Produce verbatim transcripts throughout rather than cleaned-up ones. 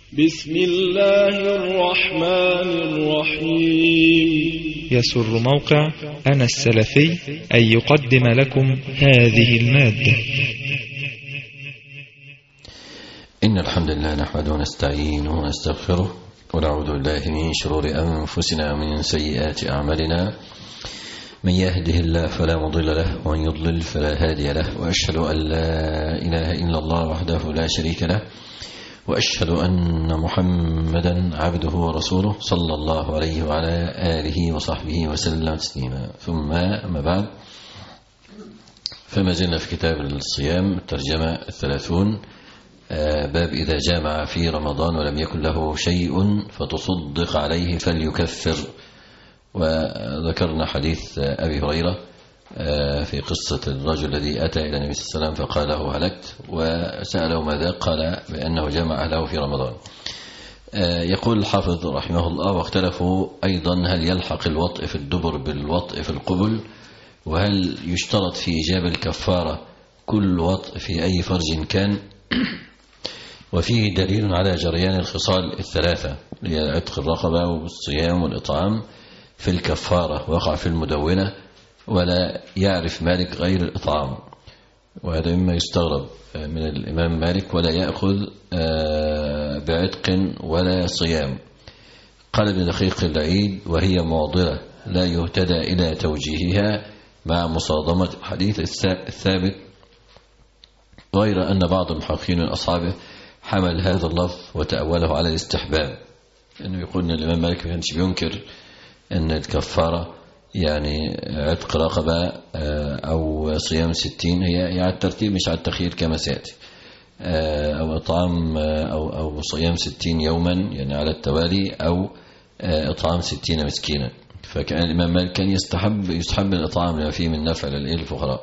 بسم الله الرحمن الرحيم. يسر موقع أنا السلفي أن يقدم لكم هذه المادة. إن الحمد لله نحمده ونستعينه ونستغفره ونعوذ بالله من شرور أنفسنا ومن سيئات أعمالنا. من يهده الله فلا مضل له ومن يضلل فلا هادي له، وأشهد أن لا إله إلا الله وحده لا شريك له، وأشهد أن محمدا عبده ورسوله صلى الله عليه وعلى آله وصحبه وسلم تسليما. ثم أما بعد، فما زلنا في كتاب الصيام الترجمة الثلاثون، باب إذا جامع في رمضان ولم يكن له شيء فتصدق عليه فليكفر. وذكرنا حديث أبي هريرة في قصة الرجل الذي أتى إلى النبي صلى الله عليه وسلم فقال له هلكت، وسأله ماذا؟ قال بأنه جمع أهله في رمضان. يقول الحافظ رحمه الله: واختلفوا أيضا هل يلحق الوطء في الدبر بالوطء في القبل، وهل يشترط في إيجاب الكفارة كل وطء في أي فرج كان. وفيه دليل على جريان الخصال الثلاثة، هي عتق الرقبة والصيام والإطعام في الكفارة، وقع في المدونة ولا يعرف مالك غير الإطعام، وهذا مما يستغرب من الإمام مالك، ولا يأخذ بعتق ولا صيام. قال ابن دقيق العيد: وهي معضلة لا يهتدى إلى توجيهها مع مصادمة الحديث الثابت، غير أن بعض المحققين من أصحابه حمل هذا اللفظ وتأوله على الاستحباب، أنه يقول أن الإمام مالك ما كانش بينكر أن الكفارة يعني عتق رقبة أو صيام ستين هي على الترتيب مش على التخيير كما سيأتي، أو إطعام أو أو صيام ستين يوما يعني على التوالي، أو إطعام ستين مسكينا. فكان الإمام مالك كان يستحب يستحب الإطعام لما فيه من نفع للفقراء.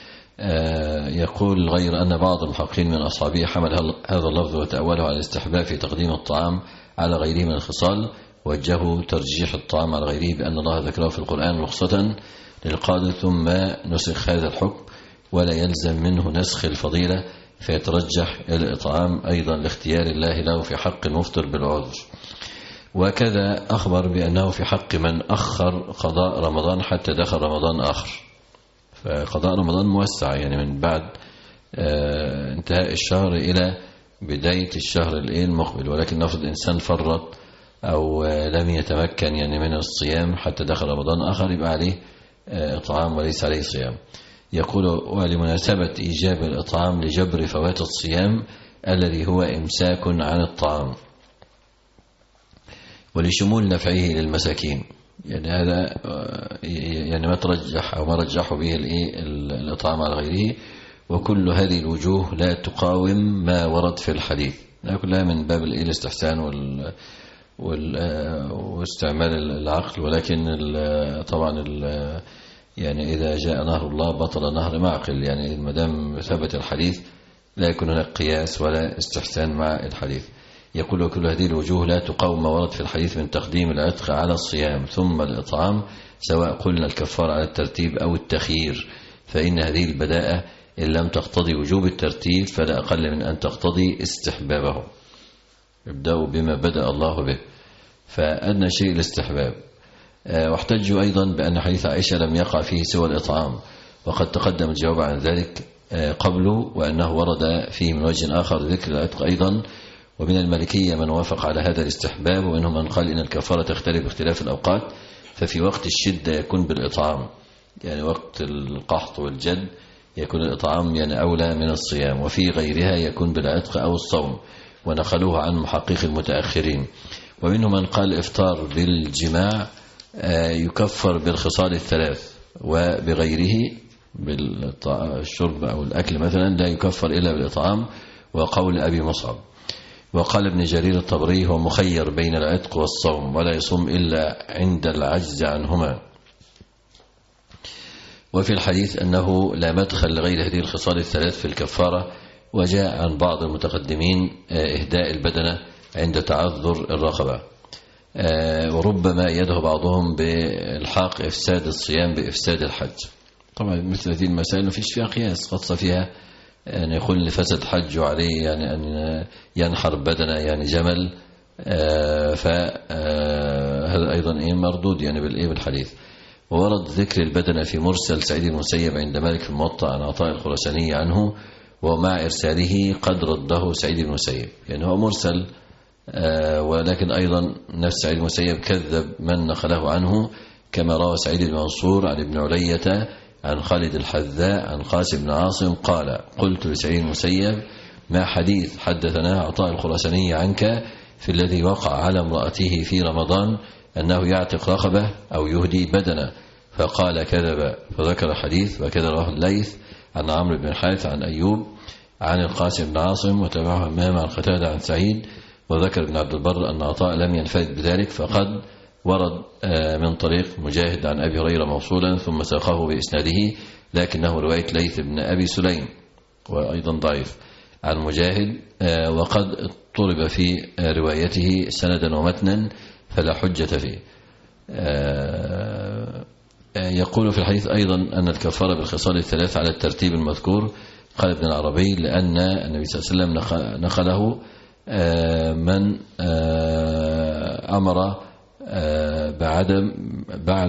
يقول: غير أن بعض المحققين من أصحابه حمل هذا اللفظ وتأوله على الاستحباب في تقديم الطعام على غيره من الخصال، وجهوا ترجيح الطعام على غيره بأن الله ذكره في القرآن رخصة للقادر، ثم نسخ هذا الحكم ولا يلزم منه نسخ الفضيلة، فيترجح الإطعام أيضا لاختيار الله له في حق المفطر بالعذر. وكذا أخبر بأنه في حق من أخر قضاء رمضان حتى دخل رمضان آخر، فقضاء رمضان موسع يعني من بعد انتهاء الشهر إلى بداية الشهر المقبل، ولكن نفرض إنسان فرط أو لم يتمكن يعني من الصيام حتى دخل رمضان آخر، يبقى عليه إطعام وليس عليه صيام. يقول: ولمناسبة إيجاب الإطعام لجبر فوات الصيام الذي هو إمساك عن الطعام، ولشمول نفعه للمساكين، يعني هذا يعني ما ترجح أو ما رجحوا به الإطعام على غيره. وكل هذه الوجوه لا تقاوم ما ورد في الحديث، كلها من باب الاستحسان وال واستعمال العقل، ولكن طبعا يعني إذا جاء نهر الله بطل نهر معقل، يعني ما دام ثبت الحديث لا يكون هناك قياس ولا استحسان مع الحديث. يقول: كل هذه الوجوه لا تقاوم ما ورد في الحديث من تقديم العتق على الصيام ثم الإطعام، سواء قلنا الكفار على الترتيب أو التخيير، فإن هذه البداءة إن لم تقتضي وجوب الترتيب فلا أقل من أن تقتضي استحبابه. ابدأوا بما بدأ الله به، فأدنى شيء الاستحباب. واحتجوا أيضا بأن حديث عائشة لم يقع فيه سوى الإطعام، وقد تقدم الجواب عن ذلك قبله، وأنه ورد فيه من وجه آخر ذكر العتق أيضا. ومن المالكية من وافق على هذا الاستحباب، ومنهم من قال إن الكفارة تختلف باختلاف الأوقات، ففي وقت الشدة يكون بالإطعام، يعني وقت القحط والجد يكون الإطعام يعني أولى من الصيام، وفي غيرها يكون بالعتق أو الصوم، ونقلوه عن محقق المتأخرين. ومنهم من قال إفطار بالجماع يكفر بالخصال الثلاث، وبغيره بالشرب أو الأكل مثلا لا يكفر إلا بالإطعام، وقول أبي مصعب. وقال ابن جرير الطبري: هو مخير بين العتق والصوم، ولا يصوم إلا عند العجز عنهما. وفي الحديث أنه لا مدخل لغير هذه الخصال الثلاث في الكفارة. وجاء عن بعض المتقدمين إهداء البدنة عند تعذر الرقبة، وربما يدعو بعضهم بالحاق إفساد الصيام بإفساد الحج. طبعا مثل هذه المسائل ما فيش فيها قياس، خاصة فيها يعني يقول لفسد حج عليه يعني أن ينحر بدنه يعني جمل، فهذا أيضا إيه مردود يعني بالإيه بالحديث. وورد ذكر البدنة في مرسل سعيد المسيب عند مالك في الموطأ عن عطاء الخراساني عنه، ومع إرساله قد رده سعيد المسيب، يعني هو مرسل ولكن أيضا نفس سعيد المسيب كذب من نقله عنه، كما روى سعيد بن منصور عن ابن علية عن خالد الحذاء عن قاسم بن عاصم قال: قلت لسعيد المسيب: ما حديث حدثنا عطاء الخراساني عنك في الذي وقع على امرأته في رمضان أنه يعتق رقبة أو يهدي بدنه؟ فقال: كذب. فذكر حديث وكذا رواه الليث عن عمرو بن الحارث عن أيوب عن القاسم بن عاصم، وتبعه همام عن قتادة عن سعيد. وذكر ابن عبد البر أن عطاء لم ينفرد بذلك، فقد ورد من طريق مجاهد عن أبي هريرة موصولا ثم ساقه بإسناده، لكنه رواية ليث بن أبي سليم وأيضا ضعيف عن مجاهد، وقد اضطرب في روايته سندا ومتنا فلا حجة فيه. يقول في الحديث أيضا أن الكفارة بالخصال الثلاث على الترتيب المذكور. قال ابن العربي: لأن النبي صلى الله عليه وسلم نقله من أمر بعدم بعد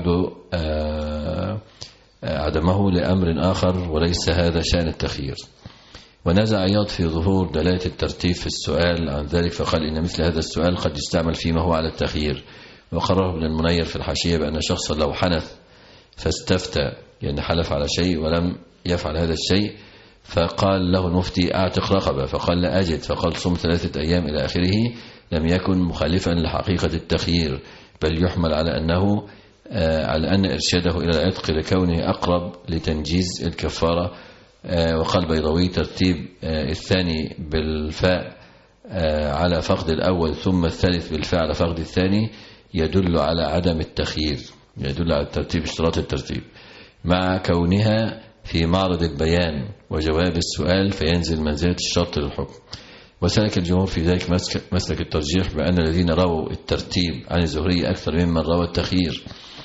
عدمه لأمر آخر، وليس هذا شأن التخيير. ونزع عياض في ظهور دلالة الترتيب في السؤال عن ذلك، فقال: إن مثل هذا السؤال قد يستعمل فيما هو على التخيير. وقرره ابن المنير في الحاشية بأن شخصا لو حنث فاستفتى، يعني حلف على شيء ولم يفعل هذا الشيء، فقال له المفتي: أعتق رقبة، فقال: لا أجد، فقال: صم ثلاثة أيام إلى آخره، لم يكن مخالفا لحقيقة التخيير، بل يحمل على أنه على أن إرشاده إلى العتق لكونه أقرب لتنجيز الكفارة. وقال بيضاوي: ترتيب الثاني بالفاء على فقد الأول ثم الثالث بالفاء على فقد الثاني يدل على عدم التخيير، يدل على الترتيب، اشتراط الترتيب، مع كونها في معرض البيان وجواب السؤال فينزل منزلة الشرط للحكم. وسلك الجمهور في ذلك مسلك الترجيح بأن الذين رووا الترتيب عن الزهري أكثر ممن روى التخيير.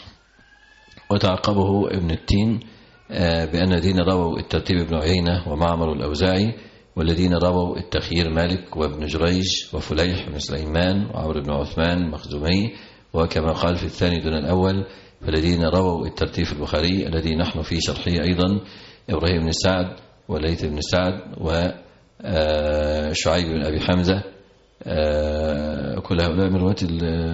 وتعقبه ابن التين بأن الذين رووا الترتيب ابن عيينة ومعمر الأوزاعي، والذين رووا التخيير مالك وابن جريج وفليح بن سليمان وعمرو بن عثمان مخزومي. وكما قال في الثاني دون الأول، فالذين رووا الترتيب في البخاري الذي نحن في شرحه أيضا إبراهيم بن سعد وليث بن سعد وشعيب بن أبي حمزة، كل هؤلاء من رواية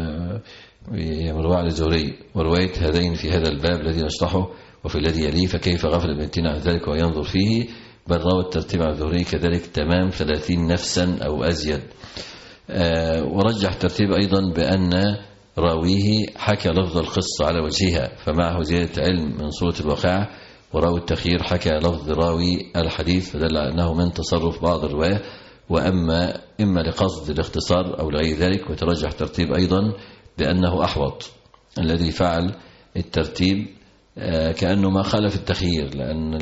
من رواية الزهري. ورواية هذين في هذا الباب الذي نشرحه وفي الذي يليه، فكيف غفل ابن تيمية عن ذلك وينظر فيه؟ بل روى الترتيب عن الزهري كذلك تمام ثلاثين نفسا أو أزيد. ورجح الترتيب أيضا بأن راويه حكى لفظ القصة على وجهها، فمعه زيادة علم من صورة الواقع. وراوي التخيير حكى لفظ راوي الحديث، فدل على أنه من تصرف بعض الرواية، وأما إما لقصد الاختصار أو لغير ذلك. وترجح الترتيب أيضا بأنه أحوط، الذي فعل الترتيب كأنه ما خالف التخيير، لأن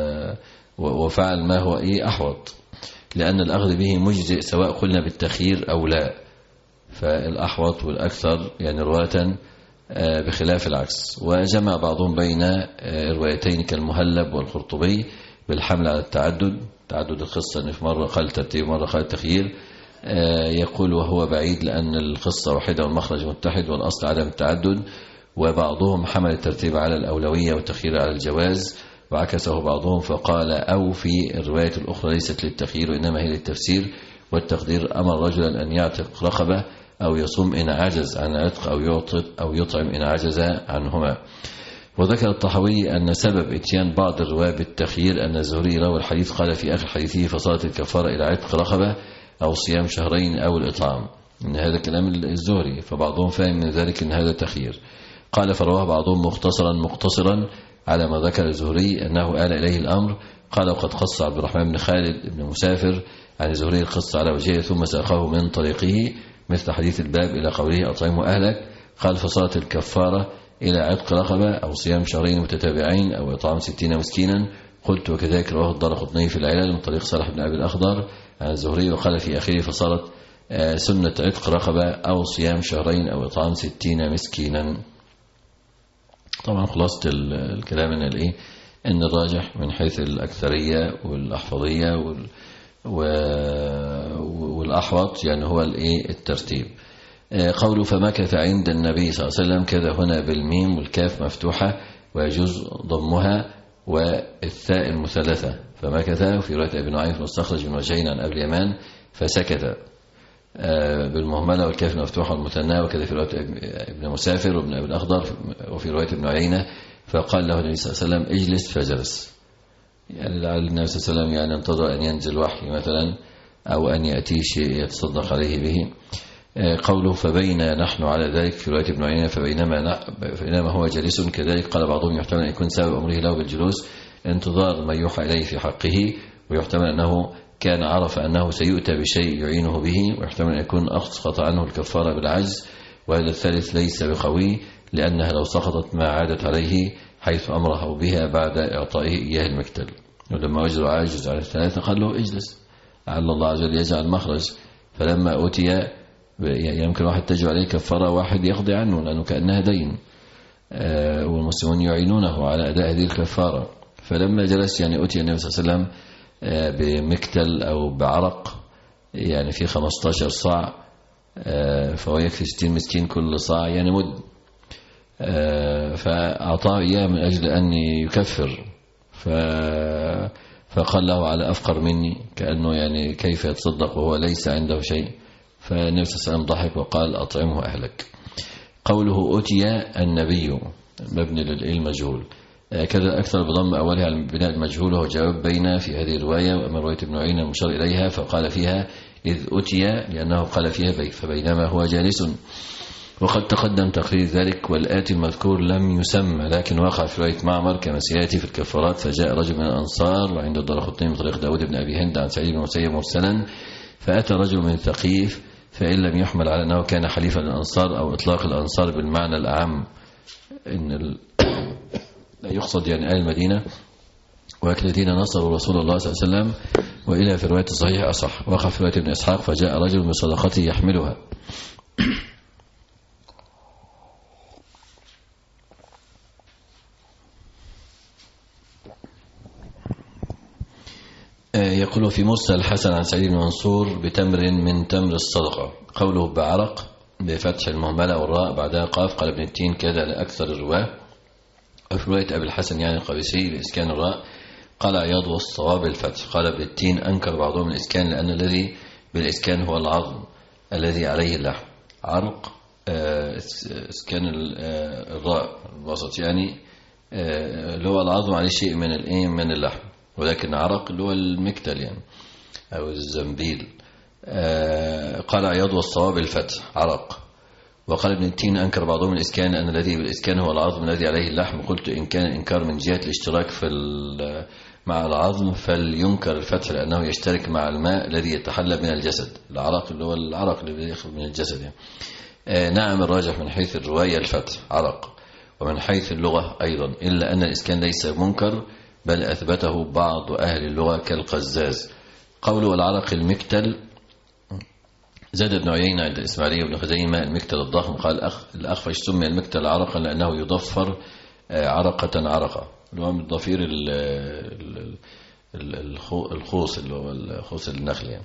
وفعل ما هو إيه أحوط، لأن الأخذ به مجزئ سواء قلنا بالتخيير أو لا، فالأحوط والأكثر يعني رواة بخلاف العكس. وجمع بعضهم بين روايتين كالمهلب والقرطبي بالحمل على التعدد، تعدد القصة أن في مرة قال الترتيب مرة قال التخيير. يقول وهو بعيد لأن القصة واحدة والمخرج متحد والأصل عدم التعدد. وبعضهم حمل الترتيب على الأولوية والتخيير على الجواز، وعكسه بعضهم فقال أو في الرواية الأخرى ليست للتخيير وإنما هي للتفسير والتقدير. أمر رجلا أن يعتق رقبة أو يصوم إن عجز عن عتق أو يعطي أو يطعم إن عجز عنهما. وذكر الطحاوي أن سبب اتيان بعض الرواة بالتخيير أن الزهري روى الحديث قال في آخر حديثه فصارت الكفارة إلى عتق رقبة أو صيام شهرين أو الإطعام، إن هذا كلام الزهري، فبعضهم فهم من ذلك أن هذا تخيير. قال فرواه بعضهم مختصرا مقتصرا على ما ذكر الزهري أنه آل إليه الأمر. قال وقد قص عبد الرحمن بن خالد بن مسافر عن الزهري القصة على وجهه ثم ساقه من طريقه مثل حديث الباب إلى قوله أطعمه أهلك. قال فصارت الكفارة إلى عتق رقبة أو صيام شهرين متتابعين أو إطعام ستين مسكينا. قلت وكذلك رواه الدارقطني في العلل من طريق صالح بن أبي الأخضر عن الزهري. وقال في آخره فصارت سنة عتق رقبة أو صيام شهرين أو إطعام ستين مسكينا. طبعا خلاصة الكلام ان الايه أن الراجح من حيث الأكثرية والأحفظية وال والأحوط يعني هو الترتيب. قوله فمكث عند النبي صلى الله عليه وسلم كذا هنا بالميم والكاف مفتوحة ويجوز ضمها والثاء المثلثة فمكث. في رواية ابن نعيم واستخرج من وجهين عن أبي اليمان فسكت بالمهملة والكاف المفتوحة والمثنى، وكذا في رواية ابن مسافر وابن أبي الأخضر. وفي رواية ابن عيينة فقال له النبي صلى الله عليه وسلم اجلس فجلس، يعني لعل النبي صلى الله عليه وسلم يعني انتظر أن ينزل وحي مثلا أو أن يأتي شيء يتصدق عليه به. قوله فبين نحن على ذلك في رواية ابن عيينة فبينما, فبينما هو جالس كذلك. قال بعضهم يحتمل أن يكون سبب أمره له بالجلوس انتظار ما يوحى إليه في حقه، ويحتمل أنه كان عرف أنه سيؤتى بشيء يعينه به، ويحتمل أن يكون أسقط عنه الكفارة بالعجز. وهذا الثالث ليس بقوي لأنها لو سقطت ما عادت عليه حيث أمره بها بعد إعطائه إياه المكتل. ولما وجدوا عاجز على الثلاثة قال له اجلس لعل الله عز وجل يجعل مخرج. فلما أوتي يمكن واحد تجب عليه كفارة واحد يقضي عنه لأنه كأنها دين، والمسلمون يعينونه على أداء هذه الكفارة. فلما جلس يعني أوتي النبي صلى الله عليه وسلم بمكتل أو بعرق يعني في خمسة عشر صاع، فهو يكفي ستين مسكين كل صاع يعني مد، فأعطاه إياه من أجل أن يكفر. فقال له على أفقر مني، كأنه يعني كيف يتصدق وهو ليس عنده شيء. فالنبي صلى الله عليه وسلم ضحك وقال أطعمه أهلك. قوله أتي النبي مبني للمجهول كذا أكثر بضم أولها على بناء المجهول، وهو جواب بين في هذه الرواية. وأما رواية ابن عيينة المشار إليها فقال فيها إذ أتي لأنه قال فيها بي فبينما هو جالس. وقد تقدم تقرير ذلك، والآتي المذكور لم يسمى لكن وقع في رواية معمر كما سيأتي في الكفارات. فجاء رجل من الأنصار وعند الدارقطني من طريق داود بن أبي هند عن سعيد بن المسيب مرسلا، فأتى رجل من ثقيف فإن لم يحمل على أنه كان حليفا للأنصار أو إطلاق الأنصار بالمعنى الأعم إن ال... لا يقصد يعني آل المدينة والذين نصروا رسول الله صلى الله عليه وسلم، وإلى في الرواية الصحيحة أصح. وقع في رواية ابن إسحاق فجاء رجل بصدقته يحملها. يقول في مرسل الحسن عن سعيد بن منصور بتمر من تمر الصدقة. قوله بعرق بفتح المهملة والراء بعدها قاف. قال ابن التين كذا لأكثر الرواه. وفي رواية أبي الحسن يعني القابسي بإسكان الراء قال عياض والصواب الفتح. قال ابن التين أنكر بعضهم الإسكان لأن الذي بالإسكان هو العظم الذي عليه اللحم. عرق إسكان الراء الوسط يعني اللي هو العظم عليه شيء من الإيه من اللحم، ولكن عرق اللي هو المكتل يعني أو الزنبيل. قال عياض والصواب الفتح عرق. وقال ابن التين أنكر بعضهم الإسكان أن الذي بالإسكان هو العظم الذي عليه اللحم. قلت إن كان إنكار من جهة الاشتراك في مع العظم فلينكر الفتح لأنه يشترك مع الماء الذي يتحلى من الجسد. العرق اللي هو العرق اللي يخرج من الجسد يعني. نعم الراجح من حيث الرواية الفتح عرق، ومن حيث اللغة أيضا، إلا أن الإسكان ليس منكر بل أثبته بعض أهل اللغة كالقزاز. قوله العرق المكتل زاد ابن عيينة عند الإسماعيلية وابن خزيمة المكتل الضخم. قال أخ الأخفش سمي المكتل عرقا لأنه يضفر عرقة عرقة اللي هو من ضفير الخوص اللي هو الخوص النخل يعني.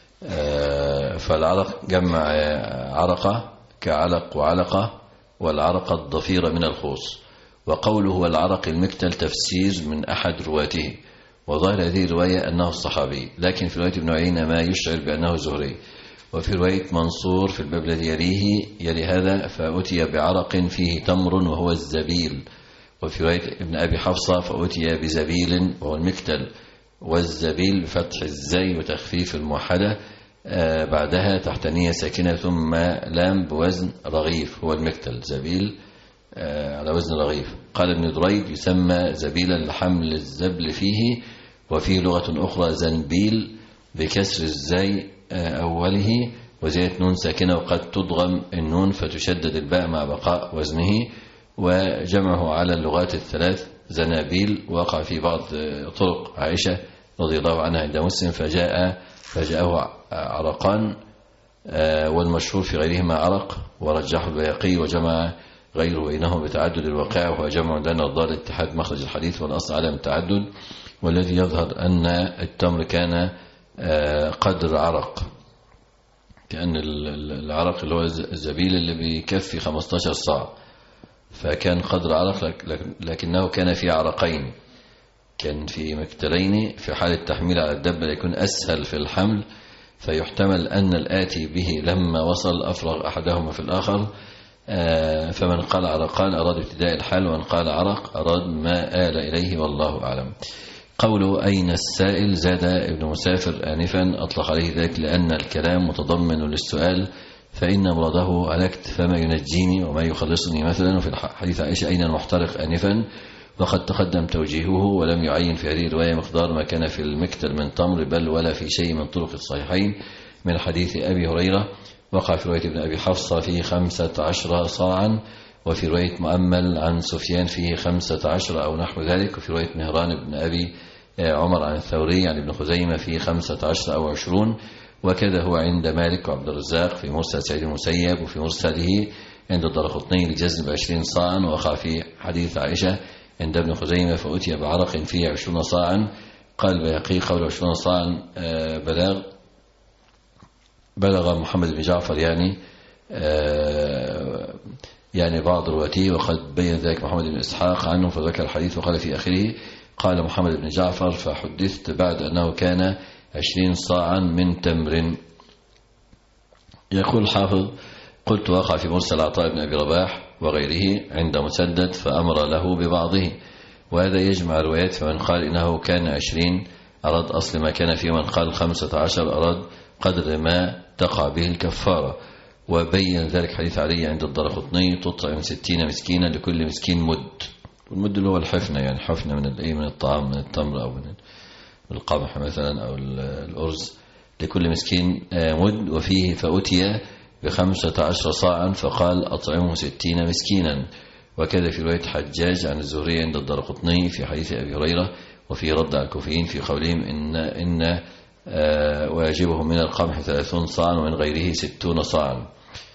فالعرق جمع عرقة كعلق وعلقة، والعرقة الضفيرة من الخوص. وقوله هو العرق المكتل تفسير من أحد رواته، وظاهر هذه الرواية أنه الصحابي، لكن في رواية ابن عيينة ما يشعر بأنه زهري. وفي رواية منصور في الباب الذي يليه يلي هذا فأتي بعرق فيه تمر وهو الزبيل. وفي رواية ابن أبي حفصة فأتي بزبيل وهو المكتل، والزبيل بفتح الزي وتخفيف الموحدة آه بعدها تحت نية ساكنة ثم لام بوزن رغيف هو المكتل زبيل آه على وزن رغيف. قال ابن دريد يسمى زبيلا لحمل الزبل فيه، وفيه لغة أخرى زنبيل بكسر الزي آه أوله وزيادة نون ساكنة، وقد تضغم النون فتشدد الباء مع بقاء وزنه. وجمعه على اللغات الثلاث زنابيل. وقع في بعض طرق عائشة رضي الله عنها عند مسلم فجاء فجاءه عرقان، والمشهور في غيرهما عرق، ورجحه البيهقي وجمع غيره بينهم بتعدد الواقع، وهو جمع لنا الضال اتحاد مخرج الحديث والأصل عدم التعدد. والذي يظهر أن التمر كان قدر عرق، كأن العرق اللي هو الزبيل اللي بيكفي خمستاشر صاع، فكان قدر عرق لكنه كان في عرقين، كان في مكتلين في حال التحميل على الدابة ليكون أسهل في الحمل، فيحتمل أن الآتي به لما وصل أفرغ أحدهما في الآخر. فمن قال عرقان أراد ابتداء الحال، ومن قال عرق أراد ما آل إليه، والله أعلم. قوله أين السائل زاد ابن مسافر آنفا أطلق عليه ذلك لأن الكلام متضمن للسؤال، فإن مراده هلكت فما ينجيني وما يخلصني مثلا. وفي حديث عائشة أين المحترق آنفا، وقد تقدم توجيهه، ولم يعين في هذه الرواية مقدار ما كان في المكتل من تمر، بل ولا في شيء من طرق الصحيحين من حديث أبي هريرة. وقع في رواية ابن أبي حفصة فيه خمسة عشر صاعا، وفي رواية مؤمل عن سفيان فيه خمسة عشر أو نحو ذلك، وفي رواية مهران بن أبي عمر عن الثوري عن ابن خزيمة فيه خمسة عشر أو عشرون. وكذا هو عند مالك وعبد الرزاق في مرسل سعيد المسيب، وفي مرسله عند الدرقطني الجزم بعشرين صاعا. ووقع في حديث عائشة عند ابن خزيمة فأتي بعرق فيه عشرون صاعا. قال بيقي قول عشرون صاعا بلاغ بلغ محمد بن جعفر يعني يعني بعض رواته، وقد بين ذلك محمد بن إسحاق عنه فذكر الحديث وقال في آخره قال محمد بن جعفر فحدثت بعد أنه كان عشرين صاعا من تمر. يقول الحافظ قلت وقع في مرسل عطاء بن أبي رباح وغيره عند مسدد فأمر له ببعضه، وهذا يجمع الروايات، فمن قال إنه كان عشرين أراد أصل ما كان فيه، من قال خمسة عشر أراد قدر ما تقع به الكفارة. وبين ذلك حديث علي عند الدرقطني تطعم ستين مسكينا لكل مسكين مد، والمد اللي هو الحفنة، يعني حفنة من الايه من الطعام من التمر أو من القمح مثلا أو الأرز، لكل مسكين مد. وفيه فأتي بخمسة عشر صاعا فقال أطعمه ستين مسكينا. وكذا في رواية حجاج عن الزهري عند الدرقطني في حديث أبي هريرة، وفي رد على الكوفيين في قولهم إن إن آه واجبهم من القمح ثلاثون صاعا ومن غيره ستون صاعا.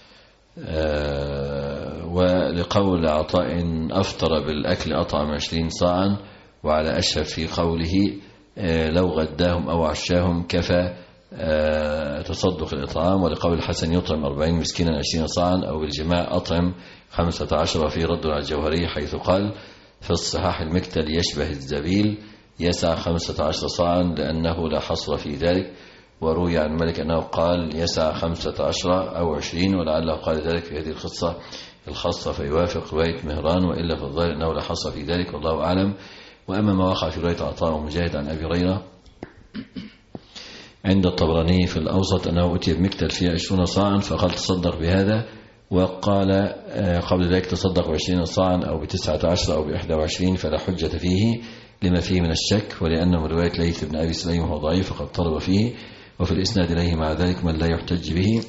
آه ولقول عطاء أفطر بالأكل أطعم عشرين صاعا، وعلى أشهب في قوله آه لو غداهم أو عشاهم كفى آه تصدق الإطعام. ولقول الحسن يطعم أربعين مسكينا عشرين صاعا، أو بالجماع أطعم خمسة عشر، في رد على الجوهري حيث قال في الصحاح المكتل يشبه الزبيل يسع خمسة عشر صاعا لأنه لا حصر في ذلك. وروي عن مالك أنه قال يسع خمسة عشر أو عشرين، ولعله قال ذلك في هذه القصة الخاصة فيوافق رواية مهران، وإلا في الظاهر أنه لا حصر في ذلك، والله أعلم. وأما ما وقع في رواية عطاء ومجاهد عن أبي هريرة عند الطبراني في الأوسط أنه أتي بمكتل فيه عشرون صاعا فقال تصدق بهذا، وقال قبل ذلك تصدق بعشرين صاعا أو بتسعة عشر أو بإحدى وعشرين، فلا حجة فيه لما فيه من الشك، ولأنه رواية ليث بن أبي سليم وهو ضعيف فقد طلب فيه، وفي الإسناد إليه مع ذلك من لا يحتج به.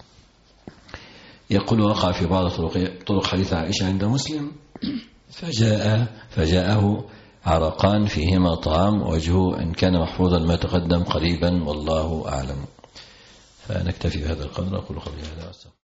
يقول وقع في بعض طرق حديث عائشة عند مسلم فجاء فجاءه عرقان فيهما طعام، وجهه إن كان محفوظا ما تقدم قريبا، والله أعلم. فنكتفي بهذا القدر. أقول قولي هذا.